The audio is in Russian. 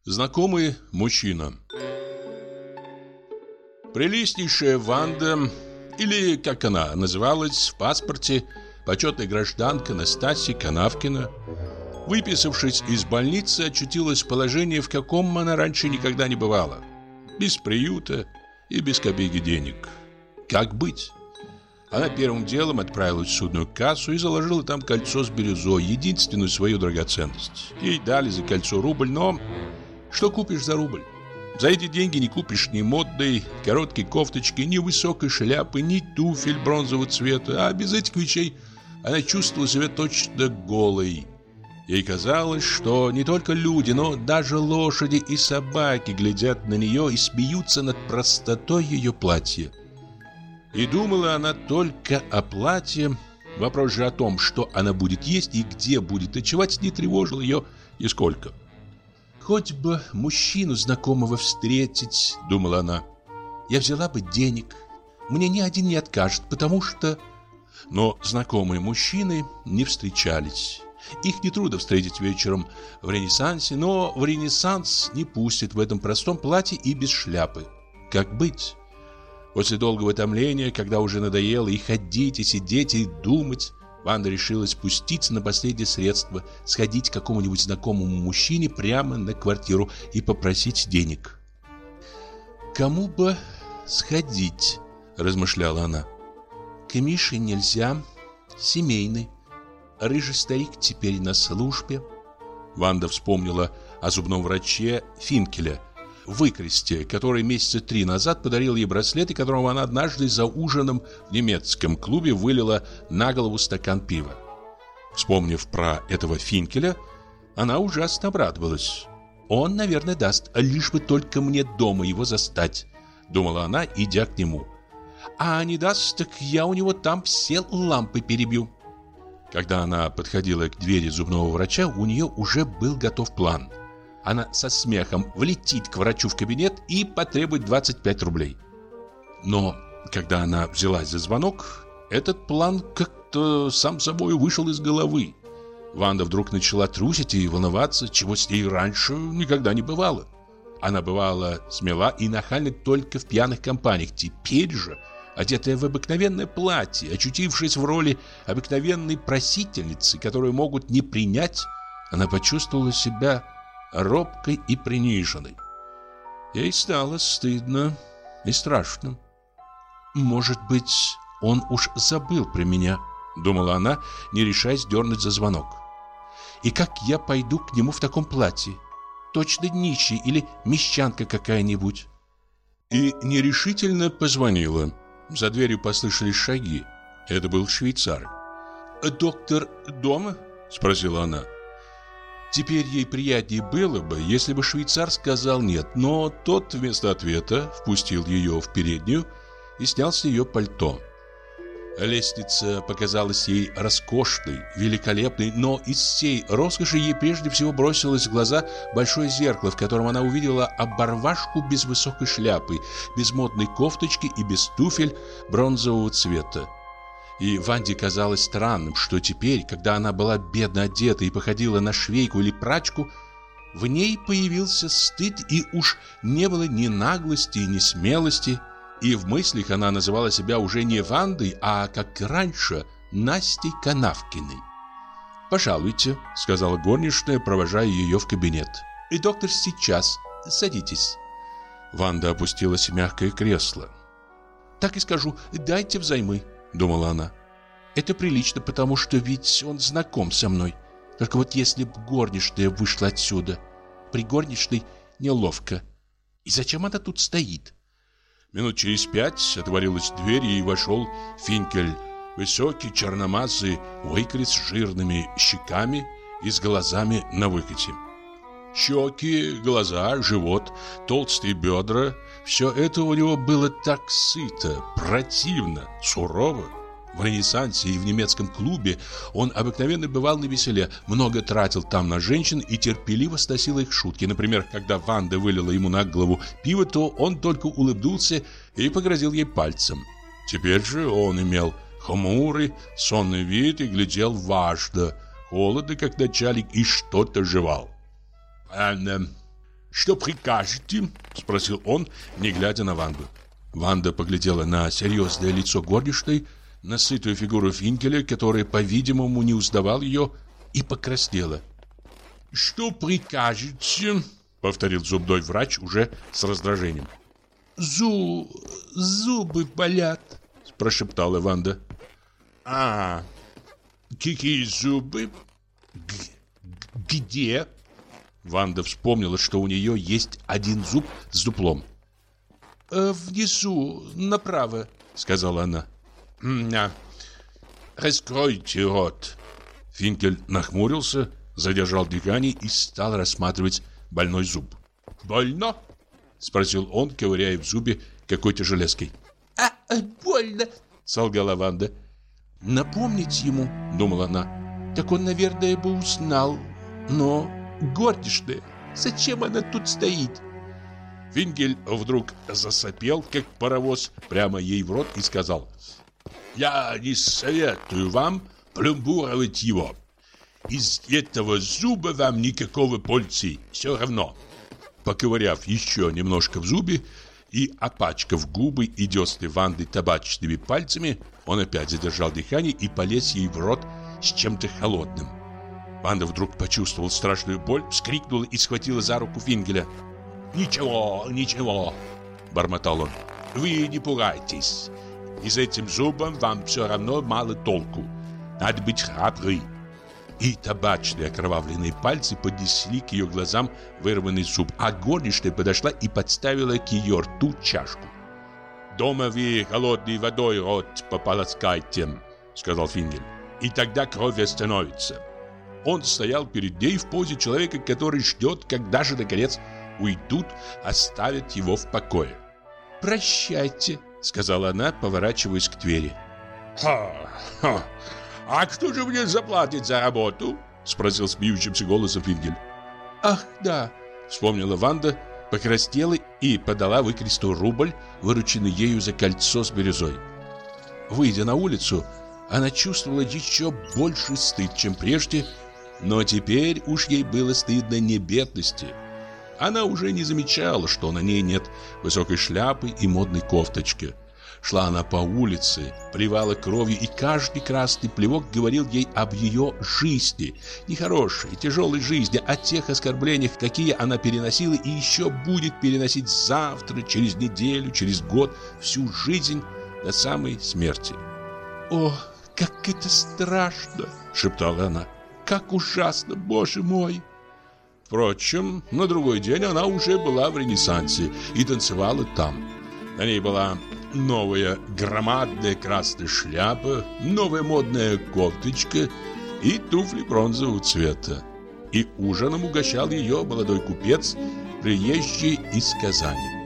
Знакомый мужчина. Прелестнейшая Ванда, или, как она называлась в паспорте, почетная гражданка Настасья Канавкина, выписавшись из больницы, очутилась в положении, в каком она раньше никогда не бывала. Без приюта и без копейки денег. Как быть? Она первым делом отправилась в судную кассу и заложила там кольцо с бирюзой, единственную свою драгоценность. Ей дали за кольцо рубль, но что купишь за рубль? За эти деньги не купишь ни модной короткой кофточки, ни высокой шляпы, ни туфель бронзового цвета. А без этих вещей она чувствовала себя точно голой. Ей казалось, что не только люди, но даже лошади и собаки глядят на нее и смеются над простотой ее платья. И думала она только о платье. Вопрос же о том, что она будет есть и где будет ночевать, не тревожил ее нисколько. «Хоть бы мужчину знакомого встретить», — думала она. «Я взяла бы денег. Мне ни один не откажет, потому что...» Но знакомые мужчины не встречались. Их нетрудно встретить вечером в Ренессансе, но в Ренессанс не пустят в этом простом платье и без шляпы. Как быть? После долгого томления, когда уже надоело и ходить, и сидеть, и думать, Ванда решила спуститься на последнее средство, сходить к какому-нибудь знакомому мужчине прямо на квартиру и попросить денег. «Кому бы сходить?» – размышляла она. «К Мише нельзя, семейный. Рыжий старик теперь на службе». Ванда вспомнила о зубном враче Финкеля, выкресте, который месяца 3 назад подарил ей браслет, и которого она однажды за ужином в немецком клубе вылила на голову стакан пива. Вспомнив про этого Финкеля, она ужасно обрадовалась. «Он, наверное, даст, лишь бы только мне дома его застать», — думала она, идя к нему. «А не даст, так я у него там все лампы перебью». Когда она подходила к двери зубного врача, у нее уже был готов план. Она со смехом влетит к врачу в кабинет и потребует 25 рублей. Но когда она взялась за звонок, этот план как-то сам собой вышел из головы. Ванда вдруг начала трусить и волноваться, чего с ней раньше никогда не бывало. Она бывала смела и нахальна только в пьяных компаниях. Теперь же, одетая в обыкновенное платье, очутившись в роли обыкновенной просительницы, которую могут не принять, она почувствовала себя робкой и приниженной. Ей стало стыдно и страшно. «Может быть, он уж забыл про меня», — думала она, не решаясь дернуть за звонок. «И как я пойду к нему в таком платье? Точно нищий или мещанка какая-нибудь». И нерешительно позвонила. За дверью послышались шаги. Это был швейцар. «Доктор дома?» — спросила она. Теперь ей приятнее было бы, если бы швейцар сказал «нет», но тот вместо ответа впустил ее в переднюю и снял с нее пальто. Лестница показалась ей роскошной, великолепной, но из всей роскоши ей прежде всего бросилось в глаза большое зеркало, в котором она увидела оборвашку без высокой шляпы, без модной кофточки и без туфель бронзового цвета. И Ванде казалось странным, что теперь, когда она была бедно одета и походила на швейку или прачку, в ней появился стыд, и уж не было ни наглости, ни смелости. И в мыслях она называла себя уже не Вандой, а, как раньше, Настей Канавкиной. «Пожалуйте», — сказала горничная, провожая ее в кабинет. «И доктор сейчас. Садитесь». Ванда опустилась в мягкое кресло. «Так и скажу, дайте взаймы», — думала она. «Это прилично, потому что ведь он знаком со мной. Только вот если б горничная вышла отсюда, при горничной неловко. И зачем она тут стоит?» Минут через 5 отворилась дверь, и вошел Финкель, высокий, черномазый, выкрит с жирными щеками и с глазами на выкате. Щеки, глаза, живот, толстые бедра — все это у него было так сыто, противно, сурово. В Ренессансе и в немецком клубе он обыкновенно бывал навеселе, много тратил там на женщин и терпеливо сносил их шутки. Например, когда Ванда вылила ему на голову пиво, то он только улыбнулся и погрозил ей пальцем. Теперь же он имел хмурый, сонный вид и глядел важно, холодно, как начальник, и что-то жевал. «Что прикажете?» – спросил он, не глядя на Ванду. Ванда поглядела на серьезное лицо горничной, на сытую фигуру Финкеля, который, по-видимому, не узнавал ее, и покраснела. «Что прикажете?» – повторил зубной врач уже с раздражением. «Зубы болят», – прошептала Ванда. «А, какие зубы? Где?» Ванда вспомнила, что у нее есть один зуб с дуплом. «Внизу, направо», — сказала она. «Раскройте рот». Финкель нахмурился, задержал дыхание и стал рассматривать больной зуб. «Больно?» — спросил он, ковыряя в зубе какой-то железкой. «Больно», — солгала Ванда. «Напомнить ему», — думала она, — «так он, наверное, бы узнал. Но горничная, зачем она тут стоит?» Финкель вдруг засопел, как паровоз, прямо ей в рот и сказал: «Я не советую вам пломбировать его. Из этого зуба вам никакого пользы, все равно». Поковыряв еще немножко в зубе и опачкав губы и десны Ванды табачными пальцами, он опять задержал дыхание и полез ей в рот с чем-то холодным. Ванда вдруг почувствовала страшную боль, вскрикнула и схватила за руку Финкеля. «Ничего, ничего», — бормотал он, — «вы не пугайтесь. И с этим зубом вам все равно мало толку. Надо быть храбрый». И табачные окровавленные пальцы поднесли к ее глазам вырванный зуб, а горничная подошла и подставила к ее рту чашку. «Дома вы холодной водой рот пополоскайте», — сказал Финкель, — «и тогда кровь остановится». Он стоял перед ней в позе человека, который ждет, когда же, наконец, уйдут, оставят его в покое. «Прощайте», — сказала она, поворачиваясь к двери. «Ха-ха! А кто же мне заплатит за работу?» — спросил смеющимся голосом Финкель. «Ах, да!» — вспомнила Ванда, покраснела и подала выкресту рубль, вырученный ею за кольцо с бирюзой. Выйдя на улицу, она чувствовала еще больше стыд, чем прежде, но теперь уж ей было стыдно не бедности. Она уже не замечала, что на ней нет высокой шляпы и модной кофточки. Шла она по улице, плевала кровью, и каждый красный плевок говорил ей об ее жизни, нехорошей, тяжелой жизни, о тех оскорблениях, какие она переносила и еще будет переносить завтра, через неделю, через год, всю жизнь до самой смерти. «О, как это страшно!» — шептала она. «Как ужасно, Боже мой!» Впрочем, на другой день она уже была в Ренессансе и танцевала там. На ней была новая громадная красная шляпа, новая модная кофточка и туфли бронзового цвета. И ужином угощал ее молодой купец, приезжий из Казани.